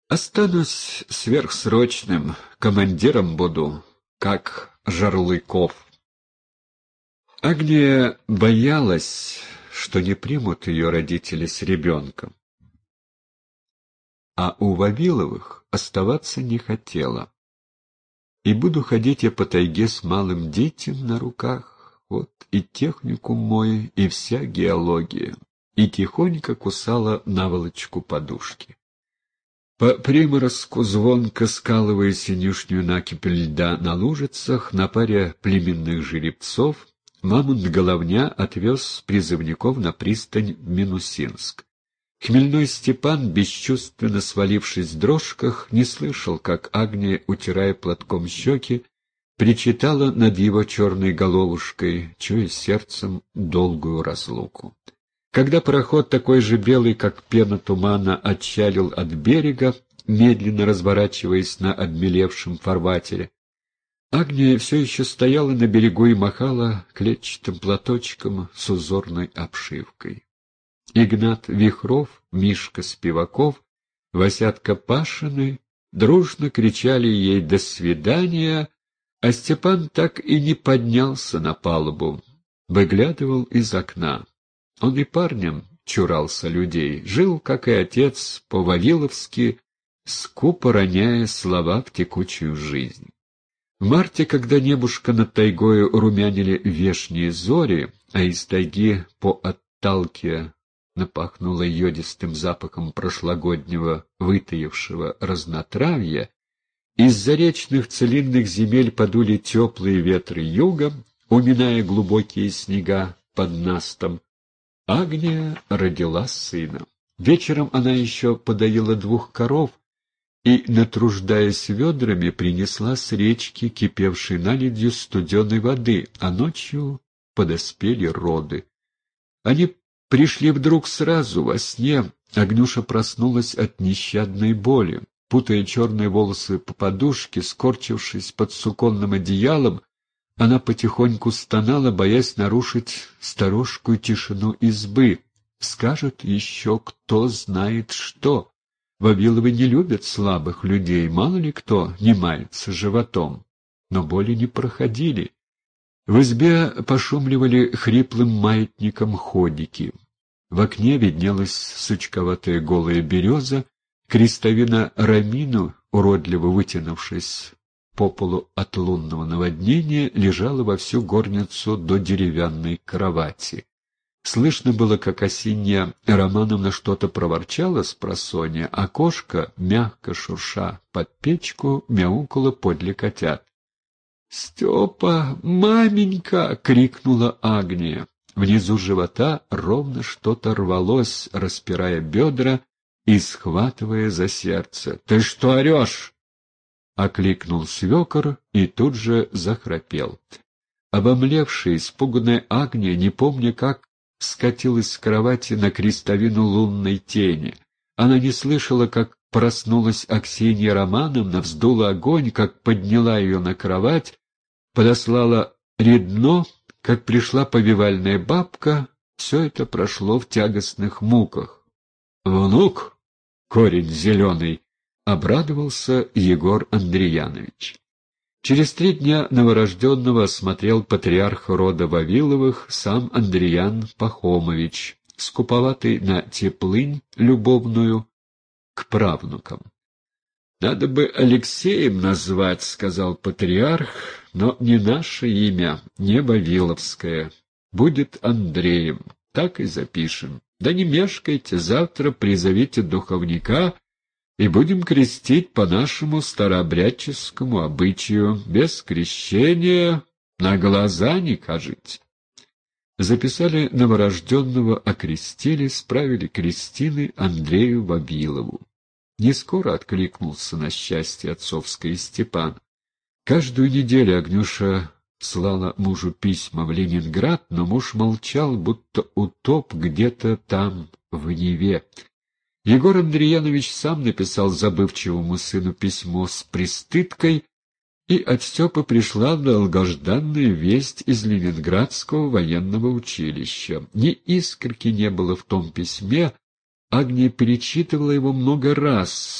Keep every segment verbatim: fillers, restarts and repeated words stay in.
Останусь сверхсрочным, командиром буду, как Жарлыков. Агния боялась, что не примут ее родители с ребенком, а у Вавиловых оставаться не хотела. И буду ходить я по тайге с малым детем на руках, вот и техникум мой, и вся геология, и тихонько кусала наволочку подушки. По приморозку, звонко скалывая синюшнюю накипь льда на лужицах, на паре племенных жеребцов, мамонт-головня отвез призывников на пристань в Минусинск. Хмельной Степан, бесчувственно свалившись в дрожках, не слышал, как Агния, утирая платком щеки, причитала над его черной головушкой, чуя сердцем долгую разлуку. Когда пароход, такой же белый, как пена тумана, отчалил от берега, медленно разворачиваясь на обмелевшем фарватере, Агния все еще стояла на берегу и махала клетчатым платочком с узорной обшивкой. Игнат Вихров, Мишка Спиваков, Васятка Пашины дружно кричали ей «до свидания», а Степан так и не поднялся на палубу, выглядывал из окна. Он и парнем чурался людей, жил, как и отец, по-вавиловски, скупо роняя слова в текучую жизнь. В марте, когда небушка над тайгою румянили вешние зори, а из тайги по отталке напахнуло йодистым запахом прошлогоднего вытаившего разнотравья, из заречных целинных земель подули теплые ветры юга, уминая глубокие снега под настом, Агния родила сына. Вечером она еще подоила двух коров и, натруждаясь ведрами, принесла с речки, кипевшей наледью, студеной воды, а ночью подоспели роды. Они пришли вдруг сразу, во сне. Агнюша проснулась от нещадной боли. Путая черные волосы по подушке, скорчившись под суконным одеялом, она потихоньку стонала, боясь нарушить сторожкую тишину избы. Скажет еще кто знает что. Вавиловы не любят слабых людей, мало ли кто не мается животом. Но боли не проходили. В избе пошумливали хриплым маятником ходики. В окне виднелась сучковатая голая береза, крестовина рамину, уродливо вытянувшись по полу от лунного наводнения, лежала во всю горницу до деревянной кровати. Слышно было, как Осинья Романовна что-то проворчала спросонья, а кошка, мягко шурша под печку, мяукала подле котят. «Степа, маменька!» — крикнула Агния. Внизу живота ровно что-то рвалось, распирая бедра и схватывая за сердце. «Ты что орешь?» — окликнул свекор и тут же захрапел. Обомлевшая, испуганная Агния, не помня как, скатилась с кровати на крестовину лунной тени. Она не слышала, как проснулась Аксинья Романовна, вздула огонь, как подняла ее на кровать, подослала редно, как пришла повивальная бабка. Все это прошло в тягостных муках. «Внук, корень зеленый!» — обрадовался Егор Андреянович. Через три дня новорожденного осмотрел патриарх рода Вавиловых сам Андреян Пахомович, скуповатый на теплынь любовную к правнукам. «Надо бы Алексеем назвать, — сказал патриарх, — но не наше имя, не Вавиловское. Будет Андреем, так и запишем. Да не мешкайте, завтра призовите духовника, и будем крестить по нашему старообрядческому обычаю, без крещения, на глаза не кажите». Записали новорожденного, окрестили, справили крестины Андрею Вавилову. Не скоро откликнулся на счастье отцовское Степан. Каждую неделю Агнюша слала мужу письма в Ленинград, но муж молчал, будто утоп где-то там, в Неве. Егор Андреянович сам написал забывчивому сыну письмо с пристыдкой, и от Степы пришла долгожданная весть из Ленинградского военного училища. Ни искорки не было в том письме. Агния перечитывала его много раз,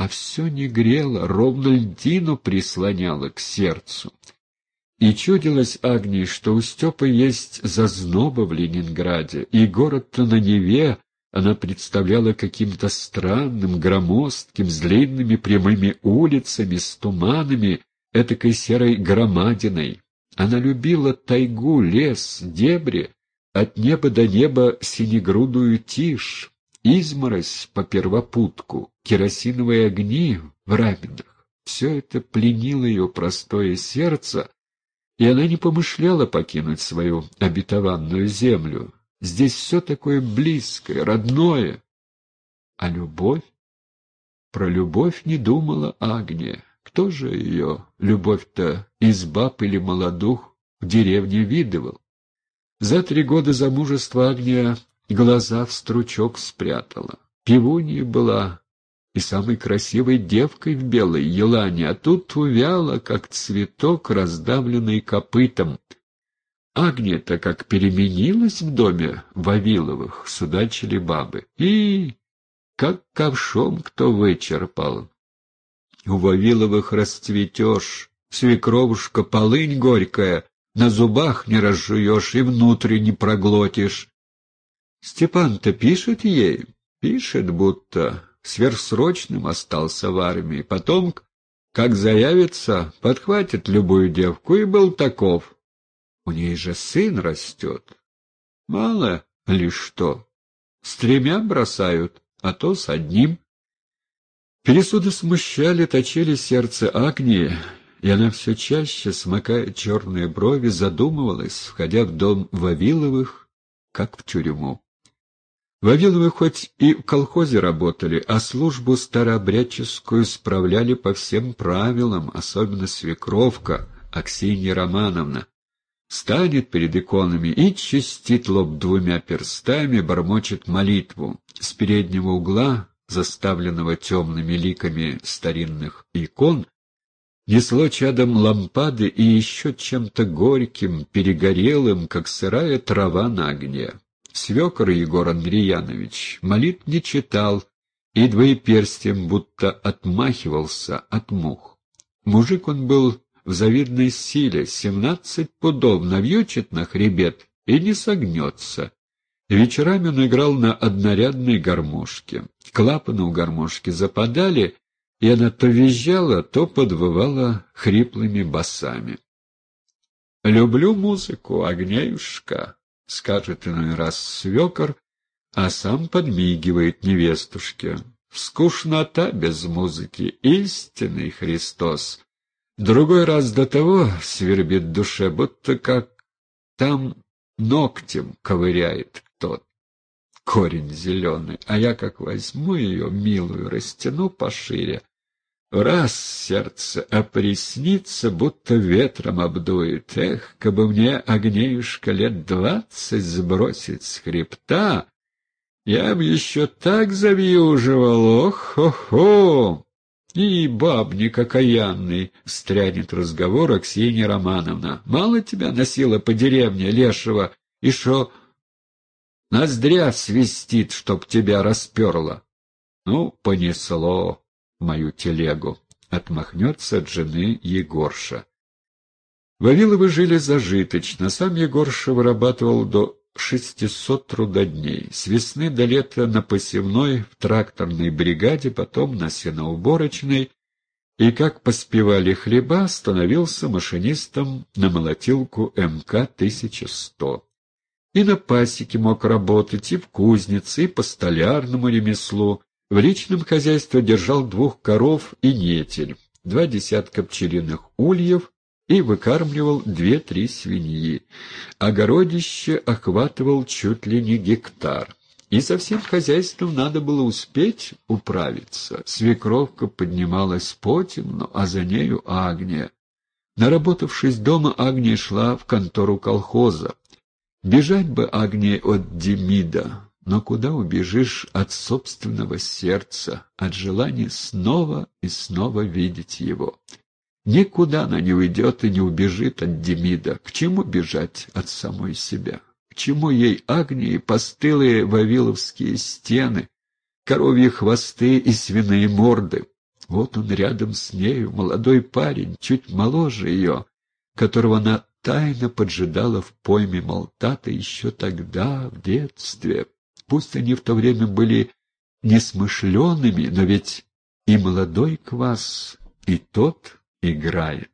а все не грело, ровно льдину прислоняло к сердцу. И чудилось Агнии, что у Степы есть зазноба в Ленинграде, и город-то на Неве она представляла каким-то странным, громоздким, с длинными прямыми улицами, с туманами, этакой серой громадиной. Она любила тайгу, лес, дебри, от неба до неба синегрудую тишь, изморозь по первопутку, керосиновые огни в раминах. Все это пленило ее простое сердце, и она не помышляла покинуть свою обетованную землю. Здесь все такое близкое, родное. А любовь? Про любовь не думала Агния. Кто же ее, любовь-то, из баб или молодух, в деревне видывал? За три года замужества Агния глаза в стручок спрятала. Пивунья была и самой красивой девкой в белой елане, а тут увяла, как цветок, раздавленный копытом. Агния-то как переменилась в доме Вавиловых, судачили бабы, и как ковшом кто вычерпал. У Вавиловых расцветешь, свекровушка, полынь горькая, на зубах не разжуешь и внутрь не проглотишь. Степан-то пишет ей, пишет, будто сверхсрочным остался в армии. Потом, как заявится, подхватит любую девку, и был таков. У ней же сын растет. Мало ли что. С тремя бросают, а то с одним. Пересуды смущали, точили сердце Агнии, и она все чаще, смыкая черные брови, задумывалась, входя в дом Вавиловых, как в тюрьму. Вавиловы хоть и в колхозе работали, а службу старообрядческую справляли по всем правилам, особенно свекровка Аксинья Романовна. Станет перед иконами и чистит лоб двумя перстами, бормочет молитву. С переднего угла, заставленного темными ликами старинных икон, несло чадом лампады и еще чем-то горьким, перегорелым, как сырая трава на огне. Свекор Егор Андреянович молитв не читал и двоеперстием будто отмахивался от мух. Мужик он был в завидной силе, семнадцать пудов навьючит на хребет и не согнется. Вечерами он играл на однорядной гармошке. Клапаны у гармошки западали, и она то визжала, то подвывала хриплыми басами. «Люблю музыку, Агнеюшка», — скажет иной раз свекор, а сам подмигивает невестушке. «Скучнота без музыки, истинный Христос». Другой раз до того свербит в душе, будто как там ногтем ковыряет кто-то. Корень зеленый, а я как возьму ее, милую, растяну пошире. Раз сердце опреснится, будто ветром обдует. Эх, кабы мне, Агнеюшка, лет двадцать сбросить с хребта, я б еще так завьюживал, ох-хо-хо! И бабник окаянный, — встрянет разговор Аксинья Романовна. Мало тебя носила по деревне лешего, и шо ноздря свистит, чтоб тебя расперло. Ну, понесло мою телегу, — отмахнется от жены Егорша. Вавиловы жили зажиточно, сам Егорша вырабатывал до шестисот трудодней. С весны до лета на посевной, в тракторной бригаде, потом на сеноуборочной, и, как поспевали хлеба, становился машинистом на молотилку эм ка тысяча сто. И на пасеке мог работать, и в кузнице, и по столярному ремеслу. В личном хозяйстве держал двух коров и нетель, два десятка пчелиных ульев, и выкармливал две-три свиньи. Огородище охватывал чуть ли не гектар. И со всем хозяйством надо было успеть управиться. Свекровка поднималась потемну, а за нею Агния. Наработавшись дома, Агния шла в контору колхоза. Бежать бы Агнии от Демида, но куда убежишь от собственного сердца, от желания снова и снова видеть его? Никуда она не уйдет и не убежит от Демида. К чему бежать от самой себя? К чему ей, Агнии, постылые вавиловские стены, коровьи хвосты и свиные морды? Вот он рядом с нею, молодой парень, чуть моложе ее, которого она тайно поджидала в пойме Малтата еще тогда, в детстве. Пусть они в то время были несмышленными, но ведь и молодой квас, и тот играет.